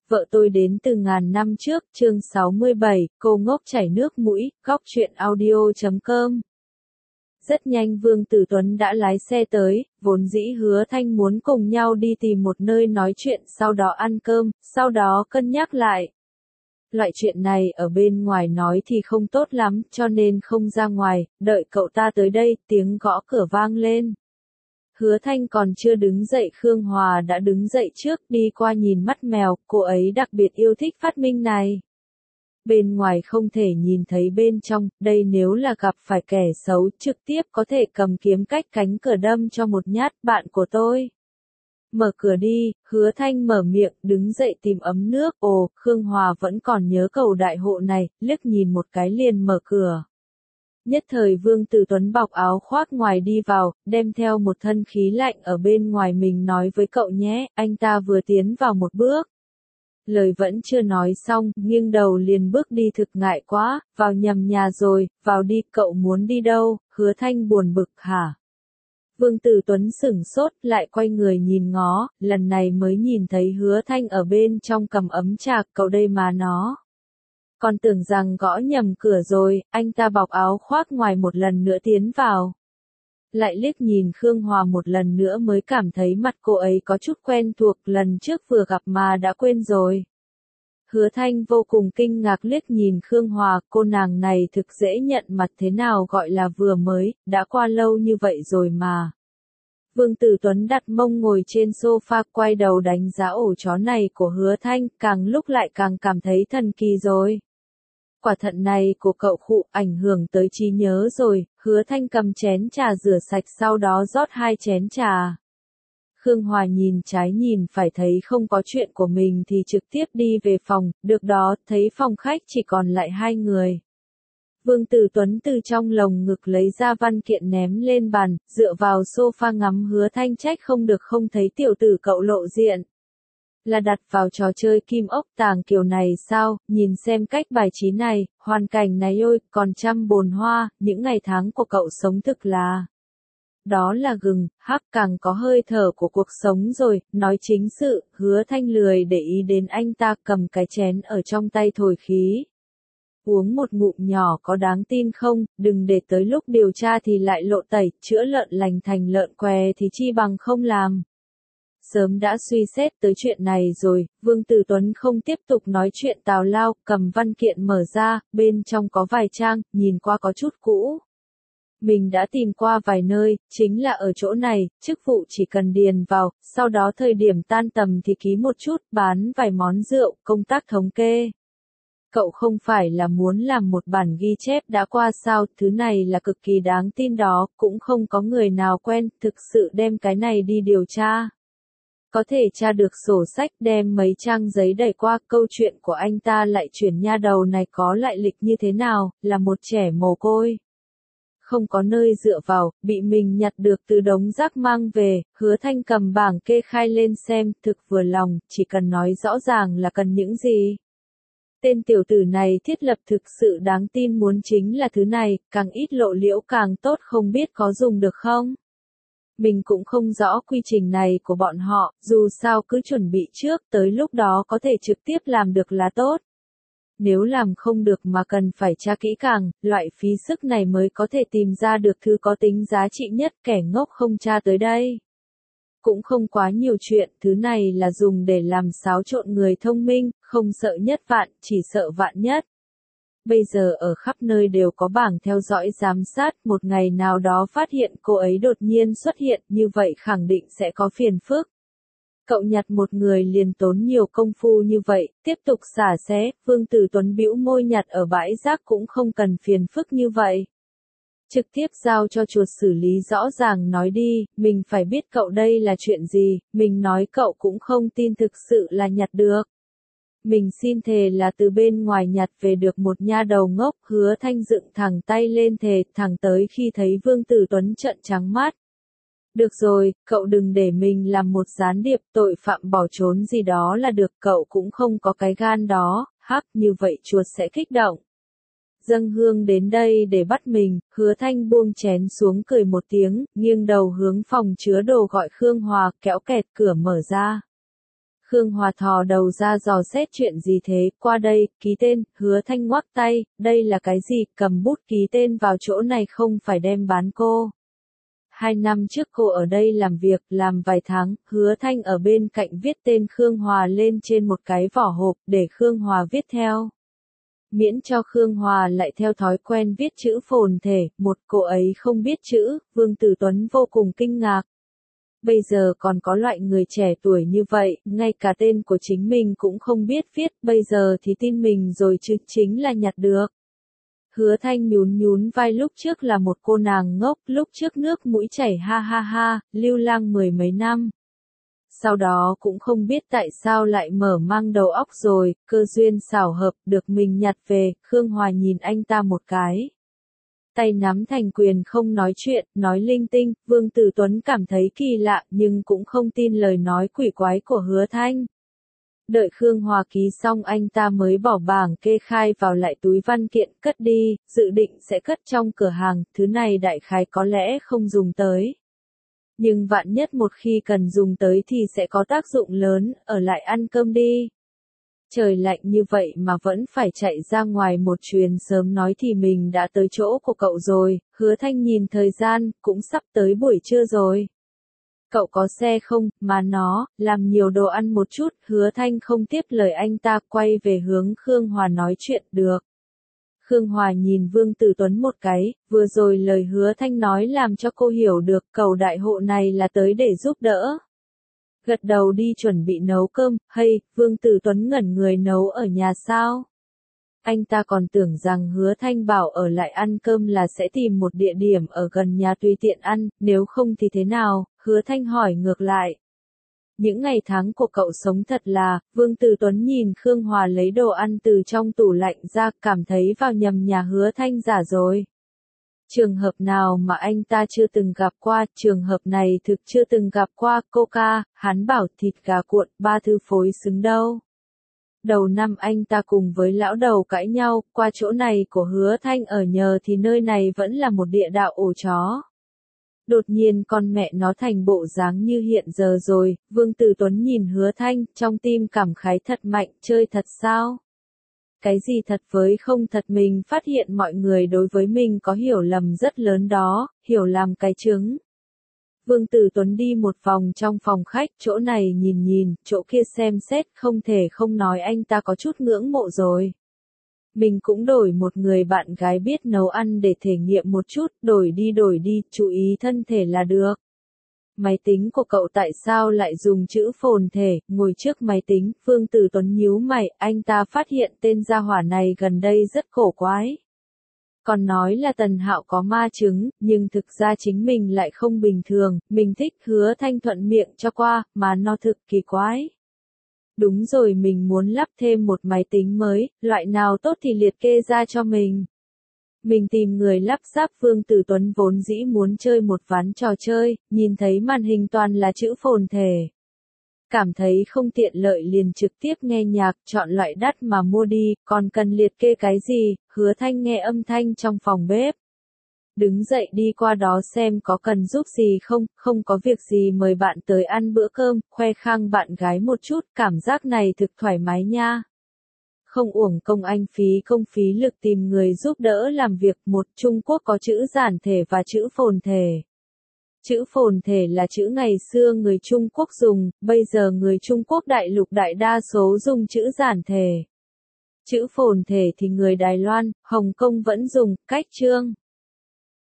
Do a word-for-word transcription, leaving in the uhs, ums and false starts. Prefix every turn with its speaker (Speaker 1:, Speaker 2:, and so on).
Speaker 1: Vợ tôi đến từ ngàn năm trước, chương sáu mươi bảy, cô ngốc chảy nước mũi, góc truyện audio chấm com. Rất nhanh Vương Tử Tuấn đã lái xe tới, vốn dĩ Hứa Thanh muốn cùng nhau đi tìm một nơi nói chuyện, sau đó ăn cơm, sau đó cân nhắc lại. Loại chuyện này ở bên ngoài nói thì không tốt lắm, cho nên không ra ngoài, đợi cậu ta tới đây, tiếng gõ cửa vang lên. Hứa Thanh còn chưa đứng dậy, Khương Hòa đã đứng dậy trước, đi qua nhìn mắt mèo, cô ấy đặc biệt yêu thích phát minh này. Bên ngoài không thể nhìn thấy bên trong, đây nếu là gặp phải kẻ xấu, trực tiếp có thể cầm kiếm cách cánh cửa đâm cho một nhát. Bạn của tôi. Mở cửa đi, Hứa Thanh mở miệng, đứng dậy tìm ấm nước, ồ, Khương Hòa vẫn còn nhớ cầu đại hộ này, liếc nhìn một cái liền mở cửa. Nhất thời Vương Tử Tuấn bọc áo khoác ngoài đi vào, đem theo một thân khí lạnh ở bên ngoài, mình nói với cậu nhé, anh ta vừa tiến vào một bước. Lời vẫn chưa nói xong, nghiêng đầu liền bước đi, thực ngại quá, vào nhầm nhà rồi, vào đi, cậu muốn đi đâu? Hứa Thanh buồn bực, hả? Vương Tử Tuấn sửng sốt, lại quay người nhìn ngó, lần này mới nhìn thấy Hứa Thanh ở bên trong cầm ấm trà, cậu đây mà nó. Còn tưởng rằng gõ nhầm cửa rồi, anh ta bọc áo khoác ngoài một lần nữa tiến vào. Lại liếc nhìn Khương Hòa một lần nữa mới cảm thấy mặt cô ấy có chút quen thuộc, lần trước vừa gặp mà đã quên rồi. Hứa Thanh vô cùng kinh ngạc liếc nhìn Khương Hòa, cô nàng này thực dễ nhận mặt thế nào gọi là vừa mới, đã qua lâu như vậy rồi mà. Vương Tử Tuấn đặt mông ngồi trên sofa, quay đầu đánh giá ổ chó này của Hứa Thanh, càng lúc lại càng cảm thấy thần kỳ rồi. Quả thận này của cậu khụ ảnh hưởng tới trí nhớ rồi. Hứa Thanh cầm chén trà rửa sạch, sau đó rót hai chén trà. Khương Hòa nhìn trái nhìn phải thấy không có chuyện của mình thì trực tiếp đi về phòng, được đó, thấy phòng khách chỉ còn lại hai người. Vương Tử Tuấn từ trong lồng ngực lấy ra văn kiện ném lên bàn, dựa vào sofa ngắm Hứa Thanh, trách không được không thấy tiểu tử cậu lộ diện. Là đặt vào trò chơi kim ốc tàng kiểu này sao, nhìn xem cách bài trí này, hoàn cảnh này ôi, còn trăm bồn hoa, những ngày tháng của cậu sống thực là. Đó là gừng, hắc, càng có hơi thở của cuộc sống rồi, nói chính sự, Hứa Thanh lười để ý đến anh ta, cầm cái chén ở trong tay thổi khí. Uống một ngụm nhỏ có đáng tin không, đừng để tới lúc điều tra thì lại lộ tẩy, chữa lợn lành thành lợn què thì chi bằng không làm. Sớm đã suy xét tới chuyện này rồi, Vương Tử Tuấn không tiếp tục nói chuyện tào lao, cầm văn kiện mở ra, bên trong có vài trang, nhìn qua có chút cũ. Mình đã tìm qua vài nơi, chính là ở chỗ này, chức vụ chỉ cần điền vào, sau đó thời điểm tan tầm thì ký một chút, bán vài món rượu, công tác thống kê. Cậu không phải là muốn làm một bản ghi chép đã qua sao, thứ này là cực kỳ đáng tin đó, cũng không có người nào quen, thực sự đem cái này đi điều tra. Có thể tra được sổ sách, đem mấy trang giấy đẩy qua, câu chuyện của anh ta lại chuyển nha đầu này có lại lịch như thế nào, là một trẻ mồ côi. Không có nơi dựa vào, bị mình nhặt được từ đống rác mang về, Hứa Thanh cầm bảng kê khai lên xem, thực vừa lòng, chỉ cần nói rõ ràng là cần những gì. Tên tiểu tử này thiết lập thực sự đáng tin, muốn chính là thứ này, càng ít lộ liễu càng tốt, không biết có dùng được không? Mình cũng không rõ quy trình này của bọn họ, dù sao cứ chuẩn bị trước, tới lúc đó có thể trực tiếp làm được là tốt. Nếu làm không được mà cần phải tra kỹ càng, loại phí sức này mới có thể tìm ra được thứ có tính giá trị nhất, kẻ ngốc không tra tới đây. Cũng không quá nhiều chuyện, thứ này là dùng để làm xáo trộn người thông minh, không sợ nhất vạn, chỉ sợ vạn nhất. Bây giờ ở khắp nơi đều có bảng theo dõi giám sát, một ngày nào đó phát hiện cô ấy đột nhiên xuất hiện, như vậy khẳng định sẽ có phiền phức. Cậu nhặt một người liền tốn nhiều công phu như vậy, tiếp tục xả xé, Vương Tử Tuấn bĩu môi, nhặt ở bãi rác cũng không cần phiền phức như vậy. Trực tiếp giao cho chuột xử lý rõ ràng, nói đi, mình phải biết cậu đây là chuyện gì, mình nói cậu cũng không tin thực sự là nhặt được. Mình xin thề là từ bên ngoài nhặt về được một nha đầu ngốc. Hứa Thanh dựng thẳng tay lên thề, thẳng tới khi thấy Vương Tử Tuấn trợn trắng mắt. Được rồi, cậu đừng để mình làm một gián điệp, tội phạm bỏ trốn gì đó là được, cậu cũng không có cái gan đó, hắc, như vậy chuột sẽ kích động. Dâng hương đến đây để bắt mình. Hứa Thanh buông chén xuống, cười một tiếng, nghiêng đầu hướng phòng chứa đồ gọi Khương Hòa, kéo kẹt cửa mở ra. Khương Hòa thò đầu ra dò xét chuyện gì thế, qua đây, ký tên, Hứa Thanh ngoắc tay, đây là cái gì, cầm bút ký tên vào chỗ này không phải đem bán cô. Hai năm trước cô ở đây làm việc, làm vài tháng, Hứa Thanh ở bên cạnh viết tên Khương Hòa lên trên một cái vỏ hộp, để Khương Hòa viết theo. Miễn cho Khương Hòa lại theo thói quen viết chữ phồn thể, một cô ấy không biết chữ, Vương Tử Tuấn vô cùng kinh ngạc. Bây giờ còn có loại người trẻ tuổi như vậy, ngay cả tên của chính mình cũng không biết viết, bây giờ thì tin mình rồi chứ, chính là nhặt được. Hứa Thanh nhún nhún vai, lúc trước là một cô nàng ngốc, lúc trước nước mũi chảy ha ha ha, lưu lang mười mấy năm. Sau đó cũng không biết tại sao lại mở mang đầu óc rồi, cơ duyên xảo hợp, được mình nhặt về, Khương Hòa nhìn anh ta một cái. Tay nắm thành quyền không nói chuyện, nói linh tinh, Vương Tử Tuấn cảm thấy kỳ lạ nhưng cũng không tin lời nói quỷ quái của Hứa Thanh. Đợi Khương Hòa ký xong anh ta mới bỏ bảng kê khai vào lại túi văn kiện cất đi, dự định sẽ cất trong cửa hàng, thứ này đại khái có lẽ không dùng tới. Nhưng vạn nhất một khi cần dùng tới thì sẽ có tác dụng lớn, ở lại ăn cơm đi. Trời lạnh như vậy mà vẫn phải chạy ra ngoài một chuyến, sớm nói thì mình đã tới chỗ của cậu rồi. Hứa Thanh nhìn thời gian, cũng sắp tới buổi trưa rồi. Cậu có xe không, mà nó, làm nhiều đồ ăn một chút. Hứa Thanh không tiếp lời anh ta, quay về hướng Khương Hòa nói chuyện, được. Khương Hòa nhìn Vương Tử Tuấn một cái, vừa rồi lời Hứa Thanh nói làm cho cô hiểu được cầu đại hộ này là tới để giúp đỡ. Gật đầu đi chuẩn bị nấu cơm, hay, Vương Tử Tuấn ngẩn người, nấu ở nhà sao? Anh ta còn tưởng rằng Hứa Thanh bảo ở lại ăn cơm là sẽ tìm một địa điểm ở gần nhà tùy tiện ăn, nếu không thì thế nào, Hứa Thanh hỏi ngược lại. Những ngày tháng của cậu sống thật là, Vương Tử Tuấn nhìn Khương Hòa lấy đồ ăn từ trong tủ lạnh ra, cảm thấy vào nhầm nhà Hứa Thanh giả rồi. Trường hợp nào mà anh ta chưa từng gặp qua, trường hợp này thực chưa từng gặp qua, Coca, hắn bảo thịt gà cuộn, ba thư phối xứng đâu. Đầu năm anh ta cùng với lão đầu cãi nhau, qua chỗ này của Hứa Thanh ở nhờ thì nơi này vẫn là một địa đạo ổ chó. Đột nhiên con mẹ nó thành bộ dáng như hiện giờ rồi, Vương Tử Tuấn nhìn Hứa Thanh, trong tim cảm khái thật mạnh, chơi thật sao? Cái gì thật với không thật, mình phát hiện mọi người đối với mình có hiểu lầm rất lớn đó, hiểu làm cái trứng. Vương Tử Tuấn đi một vòng trong phòng khách, chỗ này nhìn nhìn, chỗ kia xem xét, không thể không nói anh ta có chút ngưỡng mộ rồi. Mình cũng đổi một người bạn gái biết nấu ăn để thể nghiệm một chút, đổi đi đổi đi, chú ý thân thể là được. Máy tính của cậu tại sao lại dùng chữ phồn thể, ngồi trước máy tính, Vương Tử Tuấn nhíu mày, anh ta phát hiện tên gia hỏa này gần đây rất cổ quái. Còn nói là Tần Hạo có ma chứng, nhưng thực ra chính mình lại không bình thường, mình thích. Hứa Thanh thuận miệng cho qua, mà nó thực kỳ quái. Đúng rồi, mình muốn lắp thêm một máy tính mới, loại nào tốt thì liệt kê ra cho mình. Mình tìm người lắp ráp. Vương Tử Tuấn vốn dĩ muốn chơi một ván trò chơi, nhìn thấy màn hình toàn là chữ phồn thể. Cảm thấy không tiện lợi liền trực tiếp nghe nhạc, chọn loại đắt mà mua đi, còn cần liệt kê cái gì, Hứa Thanh nghe âm thanh trong phòng bếp. Đứng dậy đi qua đó xem có cần giúp gì không, không có việc gì mời bạn tới ăn bữa cơm, khoe khang bạn gái một chút, cảm giác này thực thoải mái nha. Không uổng công anh phí công phí lực tìm người giúp đỡ làm việc. Một, Trung Quốc có chữ giản thể và chữ phồn thể. Chữ phồn thể là chữ ngày xưa người Trung Quốc dùng, bây giờ người Trung Quốc đại lục đại đa số dùng chữ giản thể. Chữ phồn thể thì người Đài Loan, Hồng Kông vẫn dùng, cách chương.